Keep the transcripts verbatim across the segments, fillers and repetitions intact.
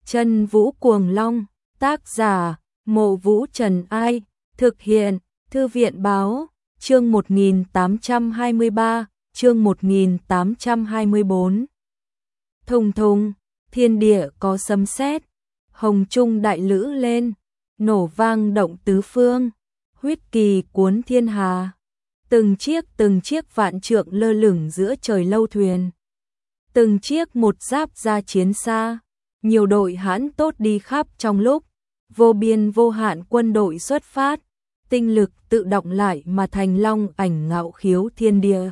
Chân Vũ Cuồng Long, tác giả, Mộ Vũ Trần Ai, thực hiện, Thư viện Báo, chương một nghìn tám trăm hai mươi ba, chương một nghìn tám trăm hai mươi bốn. Thùng thùng, thiên địa có sấm sét, hồng trung đại lữ lên, nổ vang động tứ phương, huyết kỳ cuốn thiên hà. Từng chiếc từng chiếc vạn trượng lơ lửng giữa trời lâu thuyền. Từng chiếc một giáp ra chiến xa, nhiều đội hãn tốt đi khắp trong lúc, vô biên vô hạn quân đội xuất phát, tinh lực tự động lại mà thành long ảnh ngạo khiếu thiên địa.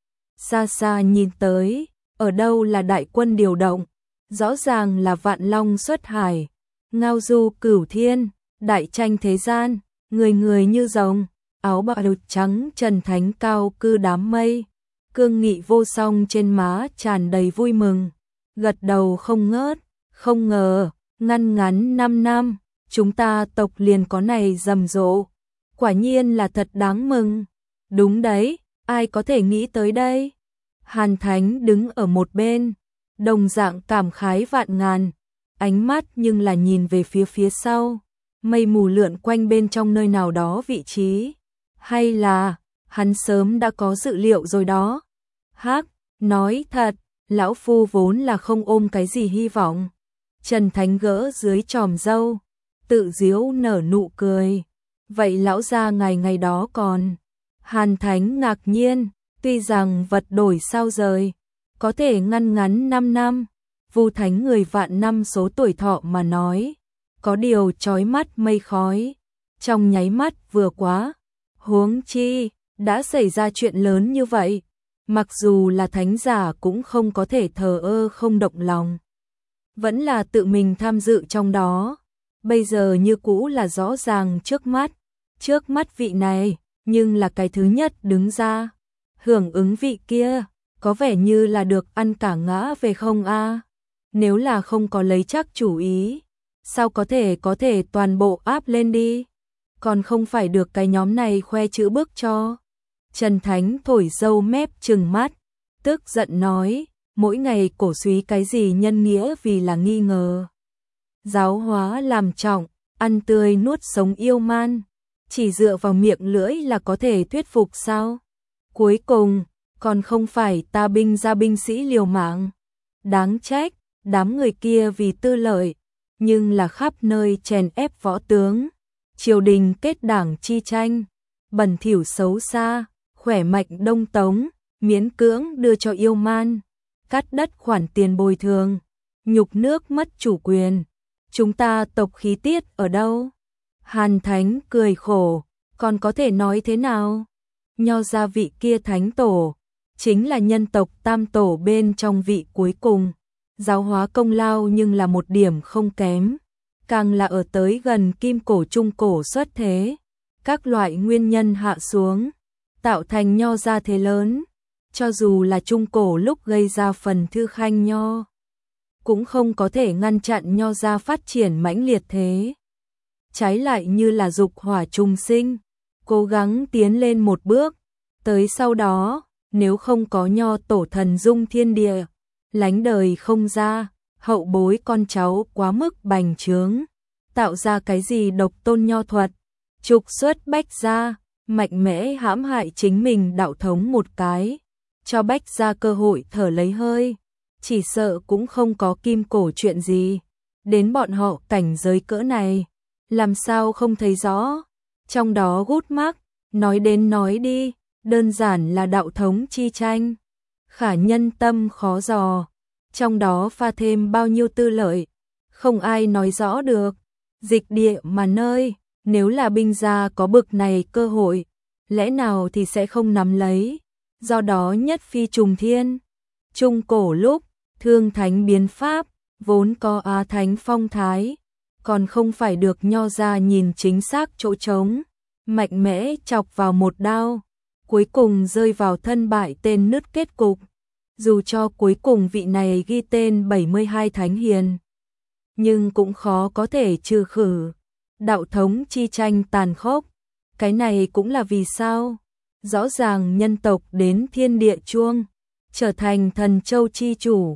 Xa xa nhìn tới, ở đâu là đại quân điều động, rõ ràng là vạn long xuất hải, ngao du cửu thiên, đại tranh thế gian, người người như rồng, áo bào trắng trần thánh cao cư đám mây, cương nghị vô song trên má tràn đầy vui mừng, gật đầu không ngớt, không ngờ, ngăn ngắn năm năm, chúng ta tộc liền có này rầm rộ, quả nhiên là thật đáng mừng. Đúng đấy, ai có thể nghĩ tới đây? Hàn Thánh đứng ở một bên, đồng dạng cảm khái vạn ngàn, ánh mắt nhưng là nhìn về phía phía sau, mây mù lượn quanh bên trong nơi nào đó vị trí. Hay là, hắn sớm đã có dự liệu rồi đó. Hắc, nói thật, lão phu vốn là không ôm cái gì hy vọng. Trần Thánh gỡ dưới tròm râu, tự giễu nở nụ cười. Vậy lão gia ngày ngày đó còn. Hàn Thánh ngạc nhiên, tuy rằng vật đổi sao rời, có thể ngăn ngắn năm năm, Vu Thánh người vạn năm số tuổi thọ mà nói, có điều chói mắt mây khói, trong nháy mắt vừa quá. Huống chi, đã xảy ra chuyện lớn như vậy, mặc dù là thánh giả cũng không có thể thờ ơ không động lòng. Vẫn là tự mình tham dự trong đó, bây giờ như cũ là rõ ràng trước mắt, trước mắt vị này, nhưng là cái thứ nhất đứng ra, hưởng ứng vị kia, có vẻ như là được ăn cả ngã về không a? Nếu là không có lấy chắc chủ ý, sao có thể có thể toàn bộ áp lên đi? Còn không phải được cái nhóm này khoe chữ bước cho. Trần Thánh thổi râu mép trừng mắt, tức giận nói, mỗi ngày cổ suý cái gì nhân nghĩa vì là nghi ngờ. Giáo hóa làm trọng, ăn tươi nuốt sống yêu man, chỉ dựa vào miệng lưỡi là có thể thuyết phục sao? Cuối cùng, còn không phải ta binh ra binh sĩ liều mạng. Đáng trách, đám người kia vì tư lợi, nhưng là khắp nơi chèn ép võ tướng. Triều đình kết đảng chi tranh, bẩn thỉu xấu xa, khỏe mạnh đông tống, miễn cưỡng đưa cho yêu man, cắt đất khoản tiền bồi thường, nhục nước mất chủ quyền. Chúng ta tộc khí tiết ở đâu? Hàn Thánh cười khổ, còn có thể nói thế nào? Nho gia vị kia thánh tổ, chính là nhân tộc tam tổ bên trong vị cuối cùng, giáo hóa công lao nhưng là một điểm không kém. Càng là ở tới gần kim cổ trung cổ xuất thế, các loại nguyên nhân hạ xuống, tạo thành nho gia thế lớn, cho dù là trung cổ lúc gây ra phần thư khanh nho, cũng không có thể ngăn chặn nho gia phát triển mãnh liệt thế. Trái lại như là dục hỏa trùng sinh, cố gắng tiến lên một bước, tới sau đó, nếu không có nho tổ thần dung thiên địa, lánh đời không ra, hậu bối con cháu quá mức bành trướng, tạo ra cái gì độc tôn nho thuật, trục xuất Bách gia, mạnh mẽ hãm hại chính mình đạo thống một cái, cho Bách gia cơ hội thở lấy hơi, chỉ sợ cũng không có kim cổ chuyện gì. Đến bọn họ cảnh giới cỡ này, làm sao không thấy rõ, trong đó gút mắc, nói đến nói đi, đơn giản là đạo thống chi tranh, khả nhân tâm khó dò. Trong đó pha thêm bao nhiêu tư lợi, không ai nói rõ được. Dịch địa mà nơi, nếu là binh gia có bực này cơ hội, lẽ nào thì sẽ không nắm lấy. Do đó nhất phi trùng thiên. Trung cổ lúc, Thương Thánh biến pháp, vốn có Á Thánh phong thái, còn không phải được nho ra nhìn chính xác chỗ trống, mạnh mẽ chọc vào một đao, cuối cùng rơi vào thân bại tên nứt kết cục. Dù cho cuối cùng vị này ghi tên bảy mươi hai thánh hiền, nhưng cũng khó có thể trừ khử. Đạo thống chi tranh tàn khốc, cái này cũng là vì sao? Rõ ràng nhân tộc đến thiên địa chuông, trở thành thần châu chi chủ,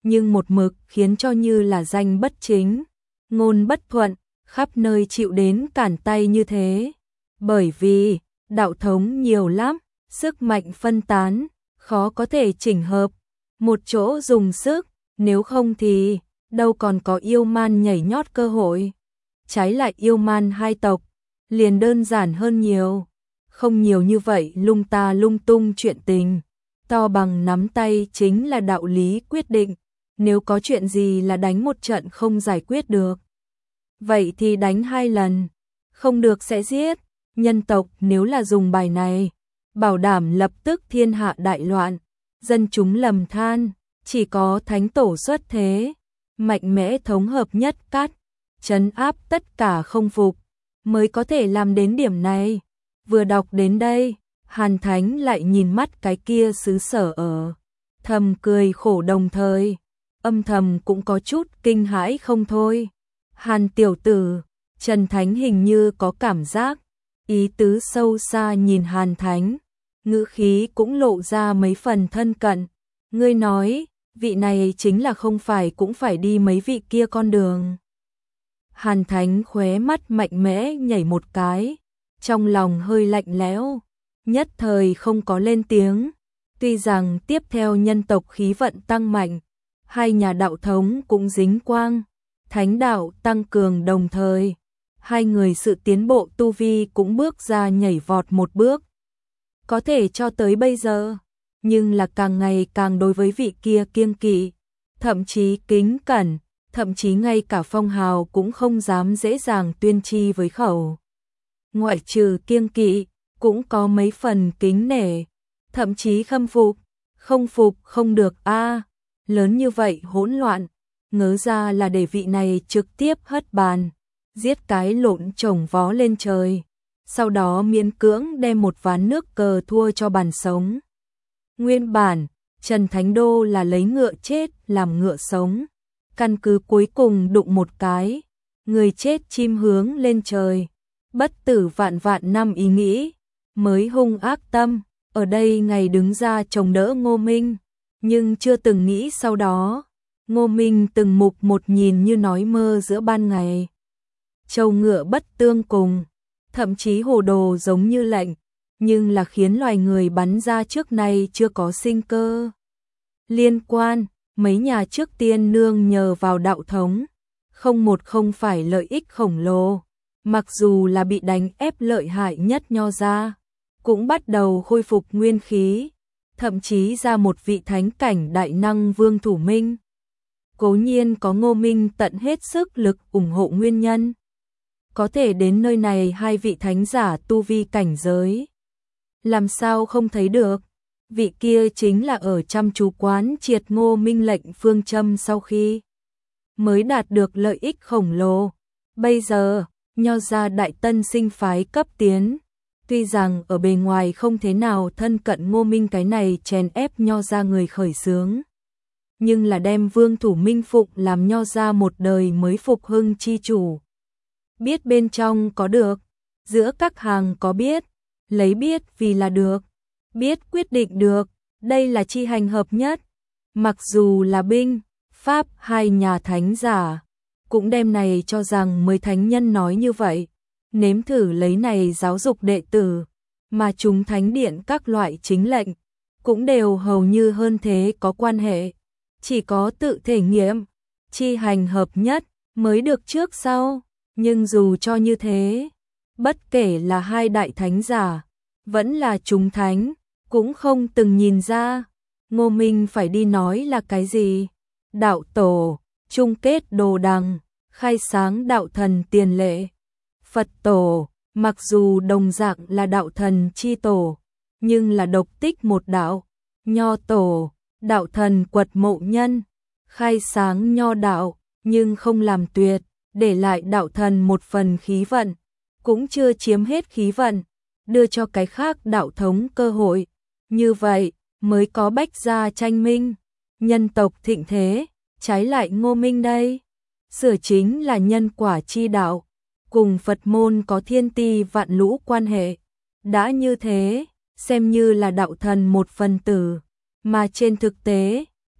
nhưng một mực khiến cho như là danh bất chính, ngôn bất thuận, khắp nơi chịu đến cản tay như thế. Bởi vì, đạo thống nhiều lắm, sức mạnh phân tán, khó có thể chỉnh hợp, một chỗ dùng sức, nếu không thì đâu còn có yêu man nhảy nhót cơ hội. Trái lại yêu man hai tộc, liền đơn giản hơn nhiều, không nhiều như vậy lung ta lung tung chuyện tình, to bằng nắm tay chính là đạo lý quyết định, nếu có chuyện gì là đánh một trận không giải quyết được. Vậy thì đánh hai lần, không được sẽ giết, nhân tộc nếu là dùng bài này, bảo đảm lập tức thiên hạ đại loạn, dân chúng lầm than, chỉ có thánh tổ xuất thế, mạnh mẽ thống hợp nhất cát, trấn áp tất cả không phục, mới có thể làm đến điểm này. Vừa đọc đến đây, Hàn Thánh lại nhìn mắt cái kia xứ sở ở, thầm cười khổ đồng thời, âm thầm cũng có chút kinh hãi không thôi. Hàn tiểu tử, Trần Thánh hình như có cảm giác, ý tứ sâu xa nhìn Hàn Thánh, ngữ khí cũng lộ ra mấy phần thân cận. Ngươi nói, vị này chính là không phải cũng phải đi mấy vị kia con đường. Hàn Thánh khóe mắt mạnh mẽ nhảy một cái, trong lòng hơi lạnh lẽo, nhất thời không có lên tiếng. Tuy rằng tiếp theo nhân tộc khí vận tăng mạnh, hai nhà đạo thống cũng dính quang, thánh đạo tăng cường đồng thời, hai người sự tiến bộ tu vi cũng bước ra nhảy vọt một bước. Có thể cho tới bây giờ, nhưng là càng ngày càng đối với vị kia kiêng kỵ, thậm chí kính cẩn, thậm chí ngay cả phong hào cũng không dám dễ dàng tuyên chi với khẩu. Ngoại trừ kiêng kỵ, cũng có mấy phần kính nể, thậm chí khâm phục, không phục không được a, lớn như vậy hỗn loạn, ngớ ra là để vị này trực tiếp hất bàn, giết cái lộn chồng vó lên trời, sau đó miễn cưỡng đem một ván nước cờ thua cho bàn sống. Nguyên bản, Trần Thánh Đô là lấy ngựa chết làm ngựa sống, căn cứ cuối cùng đụng một cái, người chết chim hướng lên trời, bất tử vạn vạn năm ý nghĩ, mới hung ác tâm, ở đây ngày đứng ra chống đỡ Ngô Minh, nhưng chưa từng nghĩ sau đó, Ngô Minh từng mục một nhìn như nói mơ giữa ban ngày. Trâu ngựa bất tương cùng, thậm chí hồ đồ giống như lệnh, nhưng là khiến loài người bắn ra trước nay chưa có sinh cơ. Liên quan, mấy nhà trước tiên nương nhờ vào đạo thống, không một không phải lợi ích khổng lồ, mặc dù là bị đánh ép lợi hại nhất Nho gia, cũng bắt đầu khôi phục nguyên khí, thậm chí ra một vị thánh cảnh đại năng Vương Thủ Minh. Cố nhiên có Ngô Minh tận hết sức lực ủng hộ nguyên nhân. Có thể đến nơi này hai vị thánh giả tu vi cảnh giới. Làm sao không thấy được, vị kia chính là ở chăm chú quán triệt Ngô Minh lệnh phương châm sau khi mới đạt được lợi ích khổng lồ. Bây giờ, Nho gia đại tân sinh phái cấp tiến, tuy rằng ở bề ngoài không thế nào thân cận Ngô Minh cái này chèn ép Nho gia người khởi xướng, nhưng là đem Vương Thủ Minh phụng làm Nho gia một đời mới phục hưng chi chủ. Biết bên trong có được, giữa các hàng có biết, lấy biết vì là được, biết quyết định được, đây là chi hành hợp nhất. Mặc dù là binh, pháp hai nhà thánh giả, cũng đem này cho rằng mới thánh nhân nói như vậy, nếm thử lấy này giáo dục đệ tử, mà chúng thánh điện các loại chính lệnh, cũng đều hầu như hơn thế có quan hệ, chỉ có tự thể nghiệm, chi hành hợp nhất, mới được trước sau, nhưng dù cho như thế, bất kể là hai đại thánh giả, vẫn là chúng thánh, cũng không từng nhìn ra, Ngô Minh phải đi nói là cái gì, đạo tổ, chung kết đồ đằng, khai sáng đạo thần tiền lệ, Phật tổ, mặc dù đồng dạng là đạo thần chi tổ, nhưng là độc tích một đạo, Nho tổ, đạo thần quật mộ nhân, khai sáng Nho đạo, nhưng không làm tuyệt, để lại đạo thần một phần khí vận, cũng chưa chiếm hết khí vận, đưa cho cái khác đạo thống cơ hội, như vậy mới có bách gia tranh minh, nhân tộc thịnh thế, trái lại Ngô Minh đây, sửa chính là nhân quả chi đạo, cùng Phật môn có thiên ti vạn lũ quan hệ, đã như thế, xem như là đạo thần một phần tử, mà trên thực tế,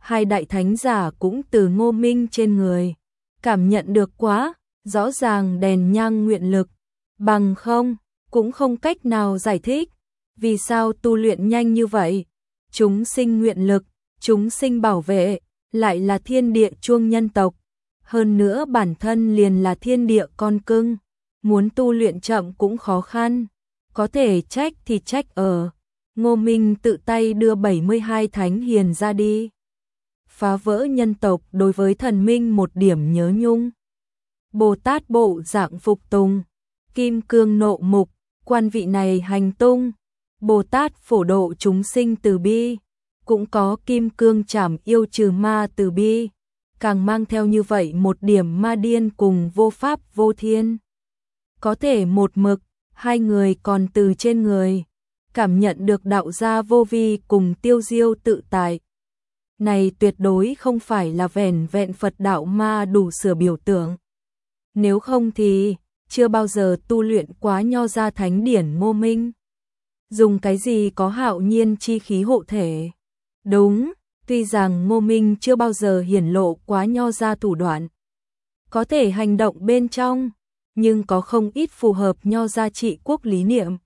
hai đại thánh giả cũng từ Ngô Minh trên người cảm nhận được quá rõ ràng đèn nhang nguyện lực, bằng không cũng không cách nào giải thích vì sao tu luyện nhanh như vậy. Chúng sinh nguyện lực, chúng sinh bảo vệ, lại là thiên địa chuông nhân tộc, hơn nữa bản thân liền là thiên địa con cưng, muốn tu luyện chậm cũng khó khăn, có thể trách thì trách ở Ngô Minh tự tay đưa bảy mươi hai thánh hiền ra đi, phá vỡ nhân tộc đối với thần minh một điểm nhớ nhung. Bồ Tát bộ dạng phục tùng, kim cương nộ mục, quan vị này hành tung, Bồ Tát phổ độ chúng sinh từ bi, cũng có kim cương trảm yêu trừ ma từ bi, càng mang theo như vậy một điểm ma điên cùng vô pháp vô thiên. Có thể một mực, hai người còn từ trên người, cảm nhận được đạo gia vô vi cùng tiêu diêu tự tại. Này tuyệt đối không phải là vẻn vẹn Phật đạo ma đủ sửa biểu tượng. Nếu không thì, chưa bao giờ tu luyện quá nho gia thánh điển Ngô Minh. Dùng cái gì có hạo nhiên chi khí hộ thể? Đúng, tuy rằng Ngô Minh chưa bao giờ hiển lộ quá nho gia thủ đoạn, có thể hành động bên trong, nhưng có không ít phù hợp nho gia trị quốc lý niệm.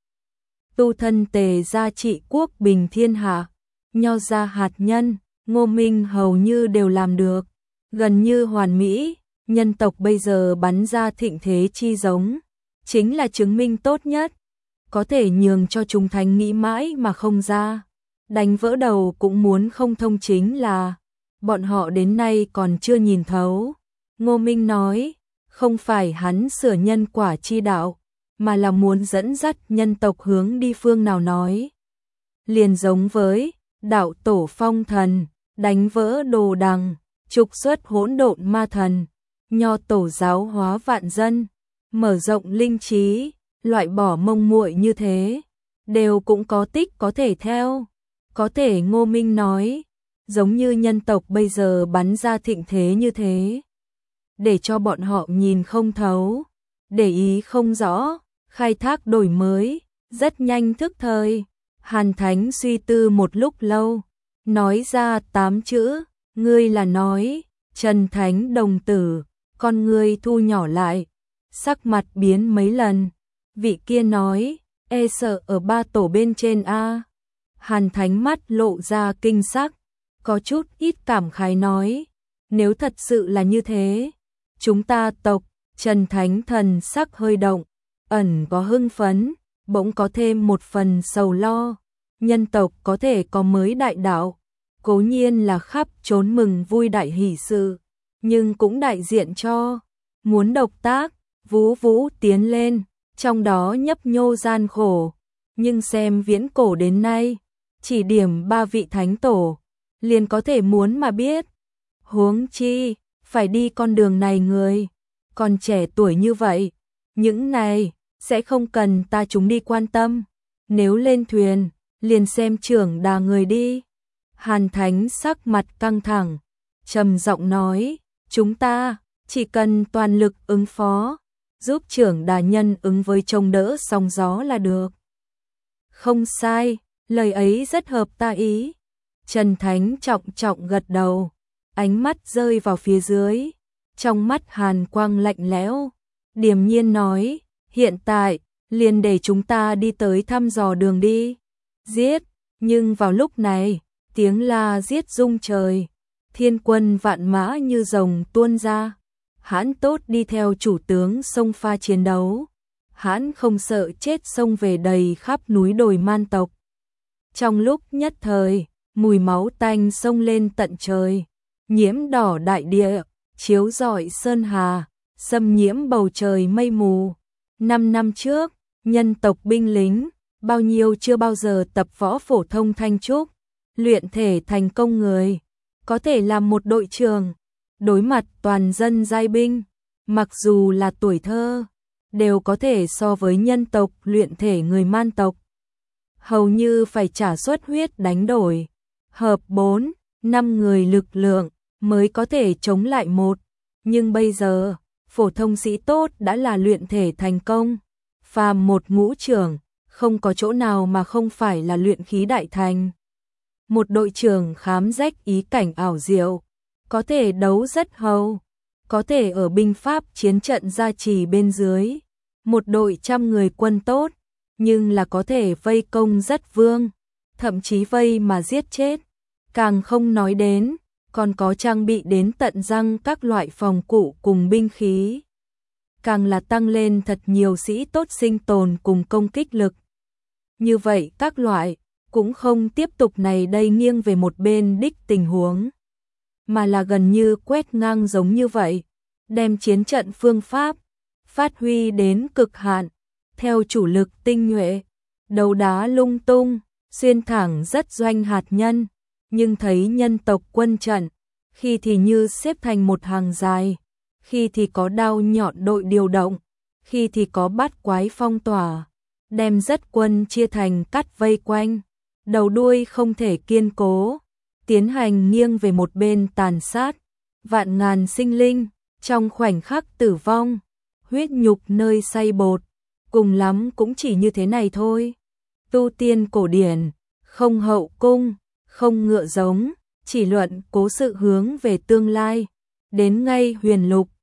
Tu thân tề gia trị quốc bình thiên hạ, nho gia hạt nhân, Ngô Minh hầu như đều làm được, gần như hoàn mỹ. Nhân tộc bây giờ bắn ra thịnh thế chi giống, chính là chứng minh tốt nhất, có thể nhường cho chúng thánh nghĩ mãi mà không ra, đánh vỡ đầu cũng muốn không thông, chính là bọn họ đến nay còn chưa nhìn thấu. Ngô Minh nói, không phải hắn sửa nhân quả chi đạo, mà là muốn dẫn dắt nhân tộc hướng đi phương nào nói. Liền giống với đạo tổ phong thần, đánh vỡ đồ đằng, trục xuất hỗn độn ma thần, nho tổ giáo hóa vạn dân, mở rộng linh trí, loại bỏ mông muội như thế, đều cũng có tích có thể theo. Có thể Ngô Minh nói, giống như nhân tộc bây giờ bắn ra thịnh thế như thế, để cho bọn họ nhìn không thấu, để ý không rõ, khai thác đổi mới, rất nhanh thức thời. Hàn Thánh suy tư một lúc lâu, nói ra tám chữ, ngươi là nói, Trần Thánh đồng tử, con ngươi thu nhỏ lại, sắc mặt biến mấy lần. Vị kia nói, e sợ ở ba tổ bên trên a. Hàn Thánh mắt lộ ra kinh sắc, có chút ít cảm khái nói, nếu thật sự là như thế, chúng ta tộc, Trần Thánh thần sắc hơi động, ẩn có hưng phấn, bỗng có thêm một phần sầu lo. Nhân tộc có thể có mới đại đạo, cố nhiên là khắp trốn mừng vui đại hỷ sự, nhưng cũng đại diện cho muốn độc tác, vũ vũ tiến lên, trong đó nhấp nhô gian khổ. Nhưng xem viễn cổ đến nay, chỉ điểm ba vị thánh tổ, liền có thể muốn mà biết. Huống chi, phải đi con đường này người, còn trẻ tuổi như vậy, những này, sẽ không cần ta chúng đi quan tâm. Nếu lên thuyền, liền xem trưởng đà người đi. Hàn Thánh sắc mặt căng thẳng, trầm giọng nói, chúng ta chỉ cần toàn lực ứng phó, giúp trưởng đà nhân ứng với trông đỡ sóng gió là được. Không sai, lời ấy rất hợp ta ý. Trần Thánh trọng trọng gật đầu, ánh mắt rơi vào phía dưới, trong mắt hàn quang lạnh lẽo, điềm nhiên nói, hiện tại, liền để chúng ta đi tới thăm dò đường đi. Giết, nhưng vào lúc này, tiếng la giết rung trời, thiên quân vạn mã như rồng tuôn ra. Hãn tốt đi theo chủ tướng xông pha chiến đấu, hãn không sợ chết xông về đầy khắp núi đồi man tộc. Trong lúc nhất thời, mùi máu tanh xông lên tận trời, nhiễm đỏ đại địa, chiếu rọi sơn hà, xâm nhiễm bầu trời mây mù. Năm năm trước, nhân tộc binh lính, bao nhiêu chưa bao giờ tập võ phổ thông thanh trúc, luyện thể thành công người, có thể làm một đội trưởng, đối mặt toàn dân giai binh, mặc dù là tuổi thơ, đều có thể so với nhân tộc luyện thể người man tộc. Hầu như phải trả suất huyết đánh đổi, hợp bốn, năm người lực lượng mới có thể chống lại một. Nhưng bây giờ, phổ thông sĩ tốt đã là luyện thể thành công, phàm một ngũ trưởng, không có chỗ nào mà không phải là luyện khí đại thành. Một đội trưởng khám rách ý cảnh ảo diệu, có thể đấu rất hầu, có thể ở binh pháp chiến trận gia trì bên dưới. Một đội trăm người quân tốt, nhưng là có thể vây công rất vương, thậm chí vây mà giết chết. Càng không nói đến, còn có trang bị đến tận răng các loại phòng cụ cùng binh khí. Càng là tăng lên thật nhiều sĩ tốt sinh tồn cùng công kích lực. Như vậy các loại, cũng không tiếp tục này đây nghiêng về một bên đích tình huống, mà là gần như quét ngang giống như vậy, đem chiến trận phương pháp phát huy đến cực hạn, theo chủ lực tinh nhuệ, đấu đá lung tung, xuyên thẳng rất doanh hạt nhân, nhưng thấy nhân tộc quân trận, khi thì như xếp thành một hàng dài, khi thì có đao nhọn đội điều động, khi thì có bát quái phong tỏa, đem rất quân chia thành cắt vây quanh, đầu đuôi không thể kiên cố, tiến hành nghiêng về một bên tàn sát, vạn ngàn sinh linh, trong khoảnh khắc tử vong, huyết nhục nơi xay bột, cùng lắm cũng chỉ như thế này thôi. Tu tiên cổ điển, không hậu cung, không ngựa giống, chỉ luận cố sự hướng về tương lai, đến ngay huyền lục,